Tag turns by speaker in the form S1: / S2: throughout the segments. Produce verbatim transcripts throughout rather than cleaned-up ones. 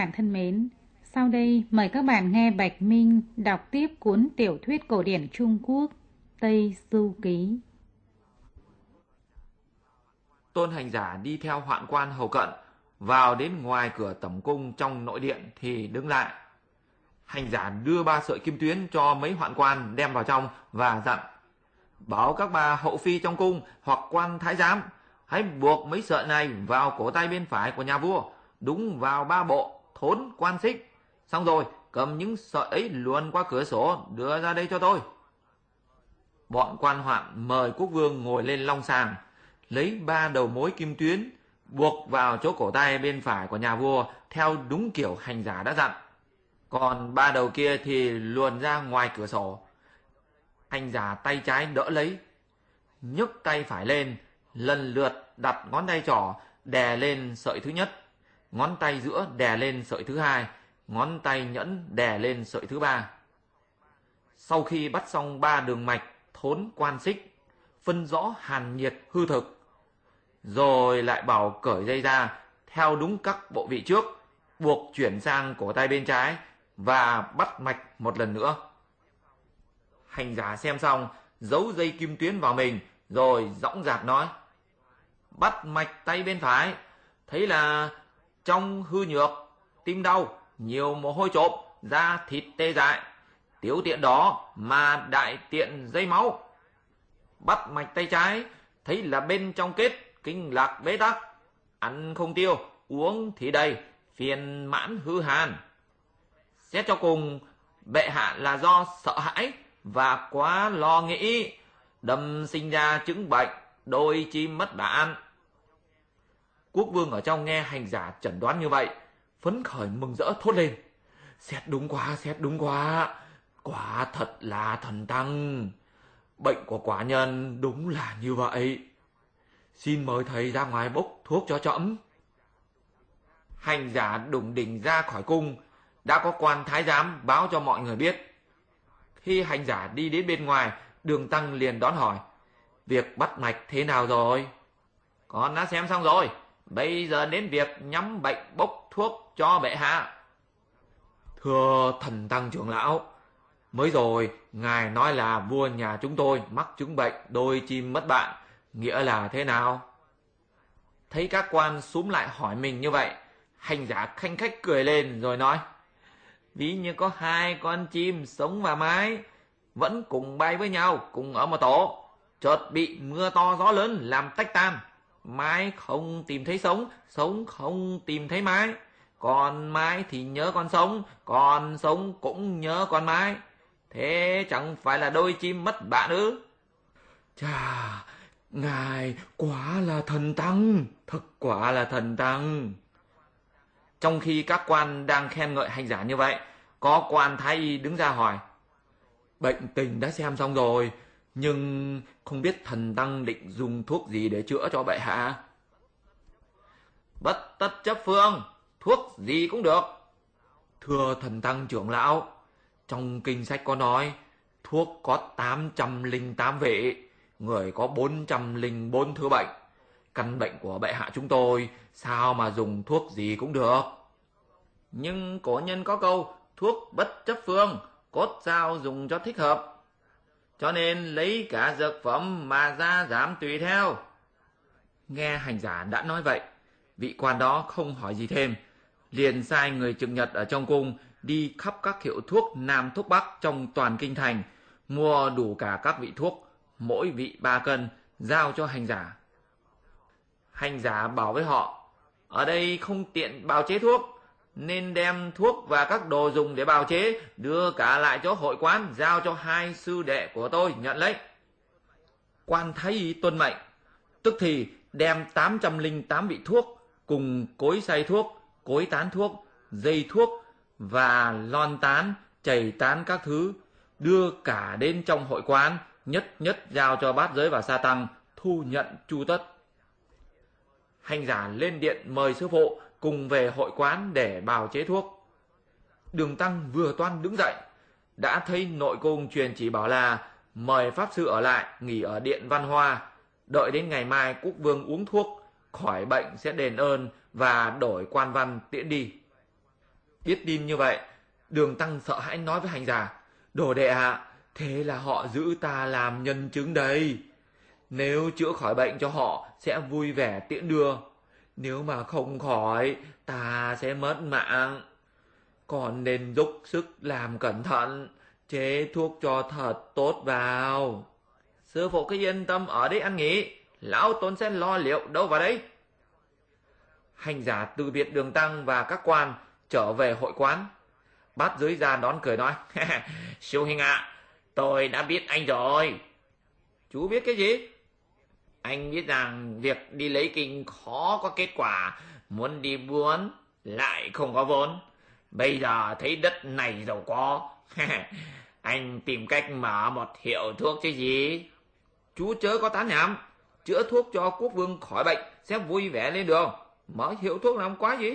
S1: bạn thân mến, sau đây mời các bạn nghe Bạch Minh đọc tiếp cuốn tiểu thuyết cổ điển Trung Quốc Tây Du Ký.
S2: Tôn hành giả đi theo hoạn quan hầu cận, vào đến ngoài cửa tẩm cung trong nội điện thì đứng lại. Hành giả đưa ba sợi kim tuyến cho mấy hoạn quan đem vào trong và dặn: bảo các bà hậu phi trong cung hoặc quan thái giám hãy buộc mấy sợi này vào cổ tay bên phải của nhà vua, đúng vào ba bộ thốn quan xích. Xong rồi cầm những sợi ấy luồn qua cửa sổ đưa ra đây cho tôi. Bọn quan hoạn mời quốc vương ngồi lên long sàng, lấy ba đầu mối kim tuyến buộc vào chỗ cổ tay bên phải của nhà vua theo đúng kiểu hành giả đã dặn. Còn ba đầu kia thì luồn ra ngoài cửa sổ. Hành giả tay trái đỡ lấy, nhấc tay phải lên, lần lượt đặt ngón tay trỏ đè lên sợi thứ nhất, ngón tay giữa đè lên sợi thứ hai, ngón tay nhẫn đè lên sợi thứ ba. Sau khi bắt xong ba đường mạch thốn quan xích, phân rõ hàn nhiệt hư thực, rồi lại bảo cởi dây ra theo đúng các bộ vị trước, buộc chuyển sang cổ tay bên trái và bắt mạch một lần nữa. Hành giả xem xong, giấu dây kim tuyến vào mình, rồi dõng dạc nói: bắt mạch tay bên phải, thấy là trong hư nhược, tim đau, nhiều mồ hôi trộm, da thịt tê dại, tiểu tiện đó mà đại tiện dây máu. Bắt mạch tay trái, thấy là bên trong kết kinh lạc bế tắc, ăn không tiêu, uống thì đầy, phiền mãn hư hàn. Xét cho cùng, bệ hạ là do sợ hãi và quá lo nghĩ, đâm sinh ra chứng bệnh đôi chim mất bạn. Quốc vương ở trong nghe hành giả chẩn đoán như vậy, phấn khởi mừng rỡ thốt lên: xét đúng quá, xét đúng quá, quả thật là thần tăng. Bệnh của quả nhân đúng là như vậy. Xin mời thầy ra ngoài bốc thuốc cho trẫm. Hành giả đủng đỉnh ra khỏi cung, đã có quan thái giám báo cho mọi người biết. Khi hành giả đi đến bên ngoài, Đường Tăng liền đón hỏi: việc bắt mạch thế nào rồi? Con đã xem xong rồi, bây giờ đến việc nhắm bệnh bốc thuốc cho bệ hạ. Thưa thần tăng trưởng lão, mới rồi ngài nói là vua nhà chúng tôi mắc chứng bệnh đôi chim mất bạn, nghĩa là thế nào? Thấy các quan xúm lại hỏi mình như vậy, hành giả khanh khách cười lên rồi nói: ví như có hai con chim sống và mái vẫn cùng bay với nhau, cùng ở một tổ, chợt bị mưa to gió lớn làm tách tan. Mái không tìm thấy sống, sống không tìm thấy mái, còn mái thì nhớ con sống, còn sống cũng nhớ con mái. Thế chẳng phải là đôi chim mất bạn ư? Chà, ngài quả là thần tăng, thật quả là thần tăng. Trong khi các quan đang khen ngợi hành giả như vậy, có quan thái y đứng ra hỏi: bệnh tình đã xem xong rồi, nhưng không biết thần tăng định dùng thuốc gì để chữa cho bệ hạ? Bất tất chấp phương, thuốc gì cũng được. Thưa thần tăng trưởng lão, trong kinh sách có nói thuốc có tám trăm linh tám vị, người có bốn trăm linh bốn thứ bệnh. Căn bệnh của bệ hạ chúng tôi sao mà dùng thuốc gì cũng được? Nhưng cổ nhân có câu thuốc bất chấp phương, cốt sao dùng cho thích hợp, cho nên lấy cả dược phẩm mà ra giảm tùy theo. Nghe hành giả đã nói vậy, vị quan đó không hỏi gì thêm, liền sai người trực nhật ở trong cung đi khắp các hiệu thuốc Nam thuốc Bắc trong toàn kinh thành, mua đủ cả các vị thuốc, mỗi vị ba cân, giao cho hành giả. Hành giả bảo với họ: ở đây không tiện bào chế thuốc, nên đem thuốc và các đồ dùng để bào chế đưa cả lại chỗ hội quán, giao cho hai sư đệ của tôi nhận lấy. Quan thái y tuân mệnh, tức thì đem tám trăm linh tám vị thuốc cùng cối xay thuốc, cối tán thuốc, dây thuốc và lon tán, chảy tán các thứ, đưa cả đến trong hội quán, nhất nhất giao cho bát giới và sa tăng thu nhận chu tất. Hành giả lên điện mời sư phụ cùng về hội quán để bào chế thuốc. Đường Tăng vừa toan đứng dậy, đã thấy nội cung truyền chỉ bảo là mời pháp sư ở lại nghỉ ở điện Văn Hoa, đợi đến ngày mai quốc vương uống thuốc khỏi bệnh sẽ đền ơn và đổi quan văn tiễn đi. Biết tin như vậy, Đường Tăng sợ hãi nói với hành giả: Đồ đệ ạ, thế là họ giữ ta làm nhân chứng đây. Nếu chữa khỏi bệnh cho họ sẽ vui vẻ tiễn đưa, nếu mà không khỏi ta sẽ mất mạng. Còn nên dốc sức làm cẩn thận, chế thuốc cho thật tốt vào. Sư phụ cứ yên tâm ở đây ăn nghỉ, lão Tôn sẽ lo liệu đâu vào đấy. Hành giả từ biệt Đường Tăng và các quan trở về hội quán. Bát Giới ra đón cười nói: Sư huynh ạ, tôi đã biết anh rồi. Chú biết cái gì? Anh biết rằng việc đi lấy kinh khó có kết quả, muốn đi buôn lại không có vốn. Bây giờ thấy đất này giàu có, anh tìm cách mở một hiệu thuốc chứ gì. Chú chớ có tán nhảm, chữa thuốc cho quốc vương khỏi bệnh sẽ vui vẻ lên đường, mở hiệu thuốc làm quá gì.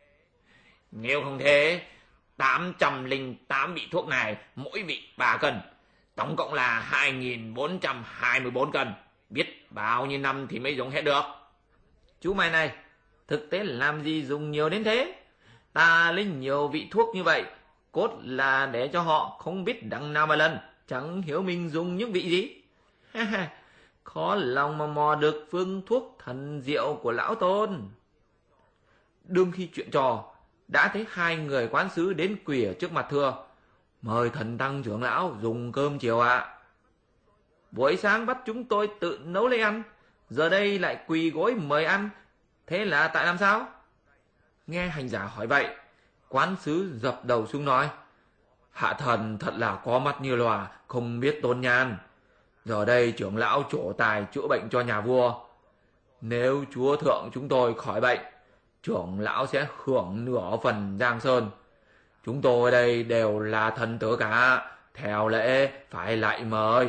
S2: Nếu không thế, tám trăm lẻ tám vị thuốc này mỗi vị ba cân, tổng cộng là hai nghìn bốn trăm hai mươi bốn cân. Biết bao nhiêu năm thì mới dùng hết được. Chú mày này, thực tế làm gì dùng nhiều đến thế? Ta lấy nhiều vị thuốc như vậy, cốt là để cho họ không biết đằng nào mà lần, chẳng hiểu mình dùng những vị gì. Khó lòng mà mò được phương thuốc thần diệu của lão Tôn. Đương khi chuyện trò, đã thấy hai người quán sứ đến quỳ ở trước mặt thưa: Mời thần tăng trưởng lão dùng cơm chiều ạ. À. Buổi sáng bắt chúng tôi tự nấu lấy ăn, giờ đây lại quỳ gối mời ăn, thế là tại làm sao? Nghe hành giả hỏi vậy, quán sứ dập đầu xuống nói: Hạ thần thật là có mắt như lòa, không biết tôn nhan. Giờ đây trưởng lão trổ tài chữa bệnh cho nhà vua. Nếu chúa thượng chúng tôi khỏi bệnh, trưởng lão sẽ hưởng nửa phần giang sơn. Chúng tôi đây đều là thần tử cả, theo lễ phải lại mời.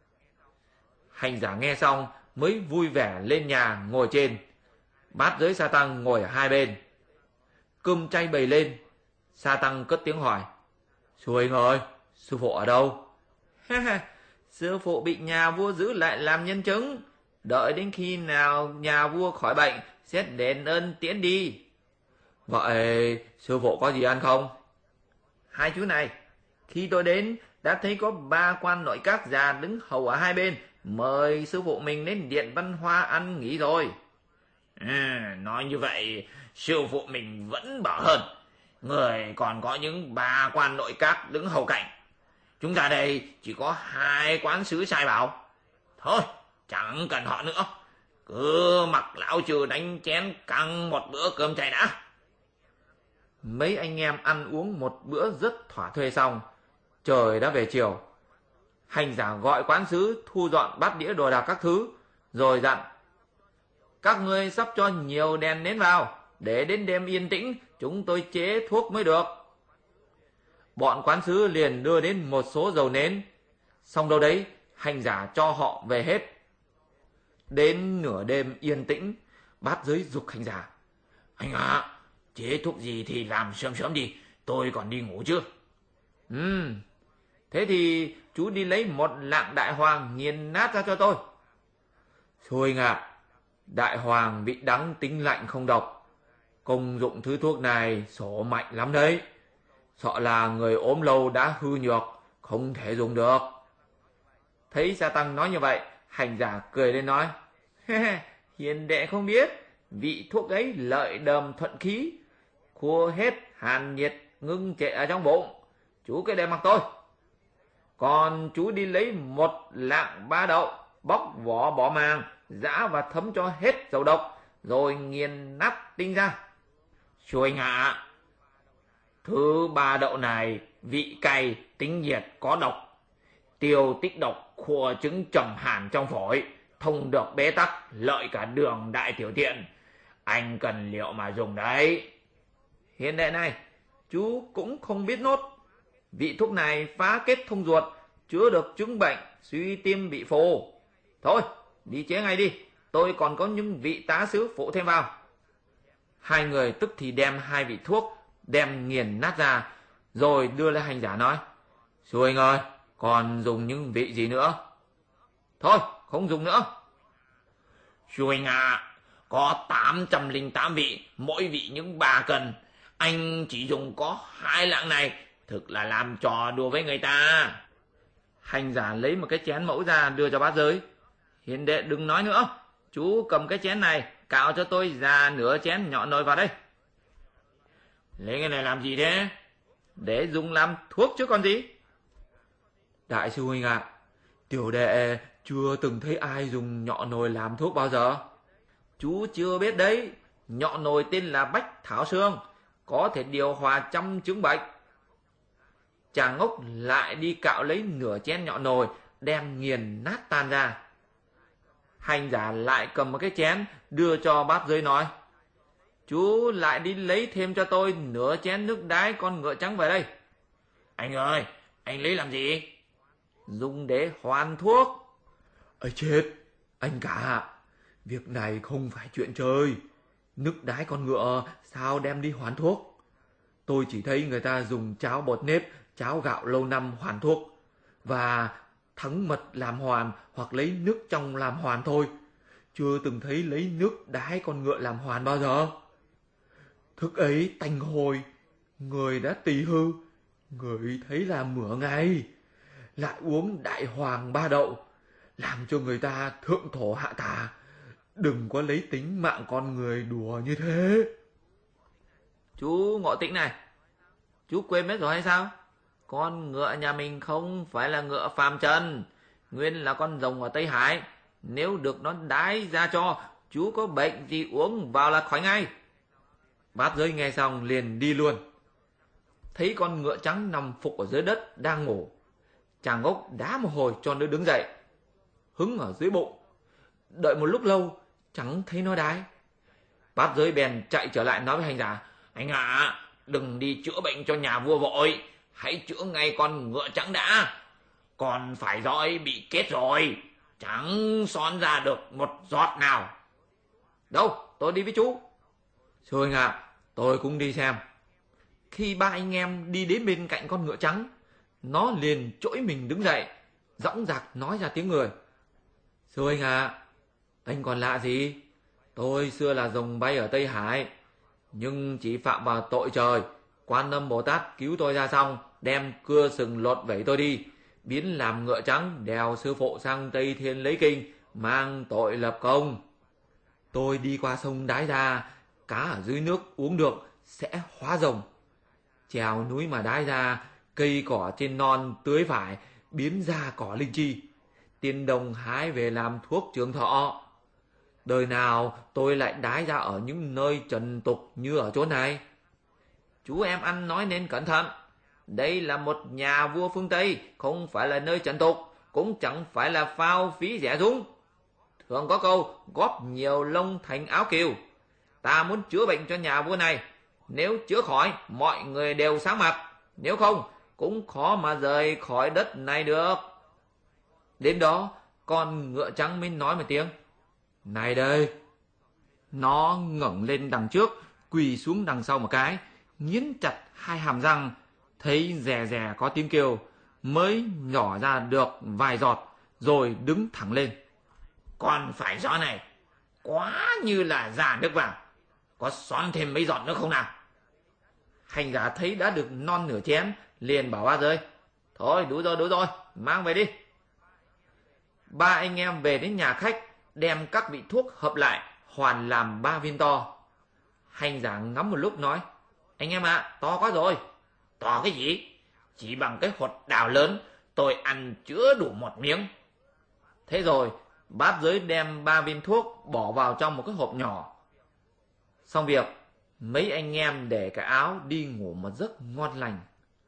S2: Hành giả nghe xong mới vui vẻ lên nhà ngồi trên. Bát Giới Sa Tăng ngồi ở hai bên. Cơm chay bày lên, Sa Tăng cất tiếng hỏi: Sư huynh ơi, sư phụ ở đâu? Sư phụ bị nhà vua giữ lại làm nhân chứng, đợi đến khi nào nhà vua khỏi bệnh sẽ đền ơn tiễn đi. Vậy sư phụ có gì ăn không? Hai chú này, khi tôi đến đã thấy có ba quan nội các già đứng hầu ở hai bên, mời sư phụ mình đến điện văn hoa ăn nghỉ rồi. À, nói như vậy sư phụ mình vẫn bảo hơn, người còn có những ba quan nội các đứng hầu cạnh. Chúng ta đây chỉ có hai quán sứ sai bảo. Thôi chẳng cần họ nữa, cứ mặc lão trừ đánh chén căng một bữa cơm chay đã. Mấy anh em ăn uống một bữa rất thỏa thuê xong, trời đã về chiều. Hành giả gọi quán sứ thu dọn bát đĩa đồ đạc các thứ, rồi dặn: Các ngươi sắp cho nhiều đèn nến vào, để đến đêm yên tĩnh chúng tôi chế thuốc mới được. Bọn quán sứ liền đưa đến một số dầu nến. Xong đâu đấy, hành giả cho họ về hết. Đến nửa đêm yên tĩnh, Bát Giới giục hành giả: Anh ạ, à, chế thuốc gì thì làm sớm sớm đi, tôi còn đi ngủ chứ. Ừ, thế thì chú đi lấy một lạng đại hoàng nghiền nát ra cho tôi. Sư huynh ạ, à, đại hoàng vị đắng tính lạnh không độc, công dụng thứ thuốc này sổ mạnh lắm đấy. Sợ là người ốm lâu đã hư nhược, không thể dùng được. Thấy Sa Tăng nói như vậy, hành giả cười lên nói: Hiền đệ không biết, vị thuốc ấy lợi đờm thuận khí, khua hết hàn nhiệt ngưng trệ ở trong bụng. Chú cứ để mặc tôi. Còn chú đi lấy một lạng ba đậu, bóc vỏ bỏ màng, giã và thấm cho hết dầu độc, rồi nghiền nát tinh ra. Sư huynh ạ, thứ ba đậu này vị cay, tính nhiệt, có độc, tiêu tích độc, khua chứng trầm hàn trong phổi, thông được bế tắc, lợi cả đường đại tiểu tiện. Anh cần liệu mà dùng đấy. Hiền đệ này, chú cũng không biết nốt. Vị thuốc này phá kết thông ruột, chữa được chứng bệnh suy tim bị phù. Thôi, đi chế ngay đi, tôi còn có những vị tá sứ phụ thêm vào. Hai người tức thì đem hai vị thuốc, đem nghiền nát ra, rồi đưa lên hành giả nói: Sư huynh ơi, còn dùng những vị gì nữa? Thôi, không dùng nữa. Sư huynh à, có tám trăm lẻ tám vị, mỗi vị những ba cân. Anh chỉ dùng có hai lạng này, thực là làm trò đùa với người ta. Hành giả lấy một cái chén mẫu ra đưa cho bát giới. Hiền đệ đừng nói nữa, chú cầm cái chén này cạo cho tôi ra nửa chén nhọ nồi vào đây. Lấy cái này làm gì thế? Để dùng làm thuốc chứ còn gì. Đại sư huynh ạ, à, tiểu đệ chưa từng thấy ai dùng nhọ nồi làm thuốc bao giờ. Chú chưa biết đấy, nhọ nồi tên là Bách Thảo Xương, có thể điều hòa trăm chứng bệnh. Chàng ngốc lại đi cạo lấy nửa chén nhọ nồi, đem nghiền nát tan ra. Hành giả lại cầm một cái chén đưa cho bát giới nói, chú lại đi lấy thêm cho tôi nửa chén nước đái con ngựa trắng về đây. Anh ơi, anh lấy làm gì? Dùng để hoàn thuốc. Ây chết, anh cả, việc này không phải chuyện chơi. Nước đái con ngựa sao đem đi hoàn thuốc? Tôi chỉ thấy người ta dùng cháo bột nếp, cháo gạo lâu năm hoàn thuốc, và thắng mật làm hoàn hoặc lấy nước trong làm hoàn thôi. Chưa từng thấy lấy nước đái con ngựa làm hoàn bao giờ. Thức ấy tanh hôi, người đã tỳ hư, người thấy là mửa ngay. Lại uống đại hoàng ba đậu, làm cho người ta thượng thổ hạ tà. Đừng có lấy tính mạng con người đùa như thế. Chú Ngộ Tĩnh này, chú quên mất rồi hay sao? Con ngựa nhà mình không phải là ngựa phàm trần, nguyên là con rồng ở Tây Hải. Nếu được nó đái ra cho, chú có bệnh gì uống vào là khỏi ngay. Bát giới nghe xong liền đi luôn. Thấy con ngựa trắng nằm phục ở dưới đất đang ngủ, chàng ngốc đá một hồi cho nó đứng dậy, hứng ở dưới bụng. Đợi một lúc lâu chẳng thấy nó đái. Bát giới bèn chạy trở lại nói với hành giả, anh ạ, à, đừng đi chữa bệnh cho nhà vua vội, hãy chữa ngay con ngựa trắng đã. Còn phải roi bị kết rồi, chẳng son ra được một giọt nào. Đâu, tôi đi với chú. Sư huynh ạ, à, tôi cũng đi xem. Khi ba anh em đi đến bên cạnh con ngựa trắng, nó liền trỗi mình đứng dậy, dõng dạc nói ra tiếng người. Sư huynh ạ, à, anh còn lạ gì? Tôi xưa là rồng bay ở Tây Hải, nhưng chỉ phạm vào tội trời. Quan Âm Bồ Tát cứu tôi ra xong, đem cưa sừng lột vẩy tôi đi, biến làm ngựa trắng, đèo sư phụ sang Tây Thiên lấy kinh, mang tội lập công. Tôi đi qua sông đái ra, cá ở dưới nước uống được sẽ hóa rồng. Trèo núi mà đái ra, cây cỏ trên non tưới phải, biến ra cỏ linh chi. Tiên đồng hái về làm thuốc trường thọ. Đời nào tôi lại đái ra ở những nơi trần tục như ở chỗ này. Chú em ăn nói nên cẩn thận. Đây là một nhà vua phương Tây, không phải là nơi trần tục, cũng chẳng phải là phao phí rẻ rúng. Thường có câu góp nhiều lông thành áo kiều. Ta muốn chữa bệnh cho nhà vua này, nếu chữa khỏi mọi người đều sáng mặt, nếu không cũng khó mà rời khỏi đất này được. Đến đó con ngựa trắng mới nói một tiếng, này đây. Nó ngẩng lên đằng trước, quỳ xuống đằng sau một cái, nghiến chặt hai hàm răng, thấy rè rè có tiếng kêu, mới nhỏ ra được vài giọt, rồi đứng thẳng lên. Còn phải gió này, quá như là già nước vào, có xoắn thêm mấy giọt nữa không nào? Hành giả thấy đã được non nửa chén, liền bảo bát giới, thôi đủ rồi đủ rồi, mang về đi. Ba anh em về đến nhà khách, đem các vị thuốc hợp lại, hoàn làm ba viên to. Hành giả ngắm một lúc nói, anh em ạ, à, to quá rồi. To cái gì? Chỉ bằng cái hột đào lớn, tôi ăn chữa đủ một miếng. Thế rồi bát giới đem ba viên thuốc bỏ vào trong một cái hộp nhỏ. Xong việc, mấy anh em để cái áo đi ngủ một giấc ngon lành.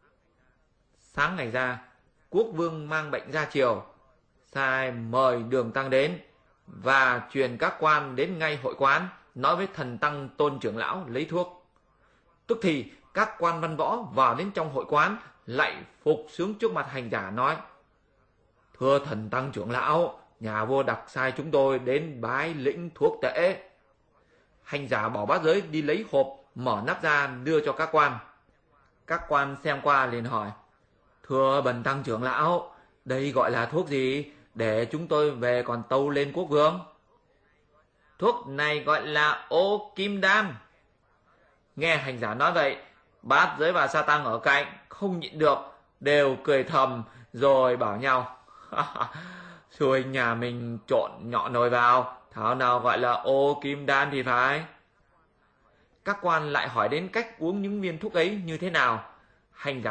S2: Sáng ngày ra, quốc vương mang bệnh ra triều, sai mời Đường Tăng đến và truyền các quan đến ngay hội quán, nói với thần tăng Tôn trưởng lão lấy thuốc. Tức thì các quan văn võ vào đến trong hội quán, lạy phục xuống trước mặt hành giả nói, thưa thần tăng trưởng lão, nhà vua đặc sai chúng tôi đến bái lĩnh thuốc tễ. Hành giả bảo bát giới đi lấy hộp, mở nắp ra đưa cho các quan. Các quan xem qua liền hỏi, thưa bần tăng trưởng lão, đây gọi là thuốc gì, để chúng tôi về còn tâu lên quốc vương? Thuốc này gọi là ô kim đan. Nghe hành giả nói vậy, bát giới và sa tăng ở cạnh không nhịn được, đều cười thầm rồi bảo nhau: sư huynh nhà mình trộn nhọ nồi vào, thảo nào gọi là ô kim đan thì phải. Các quan lại hỏi đến cách uống những viên thuốc ấy như thế nào. Hành giả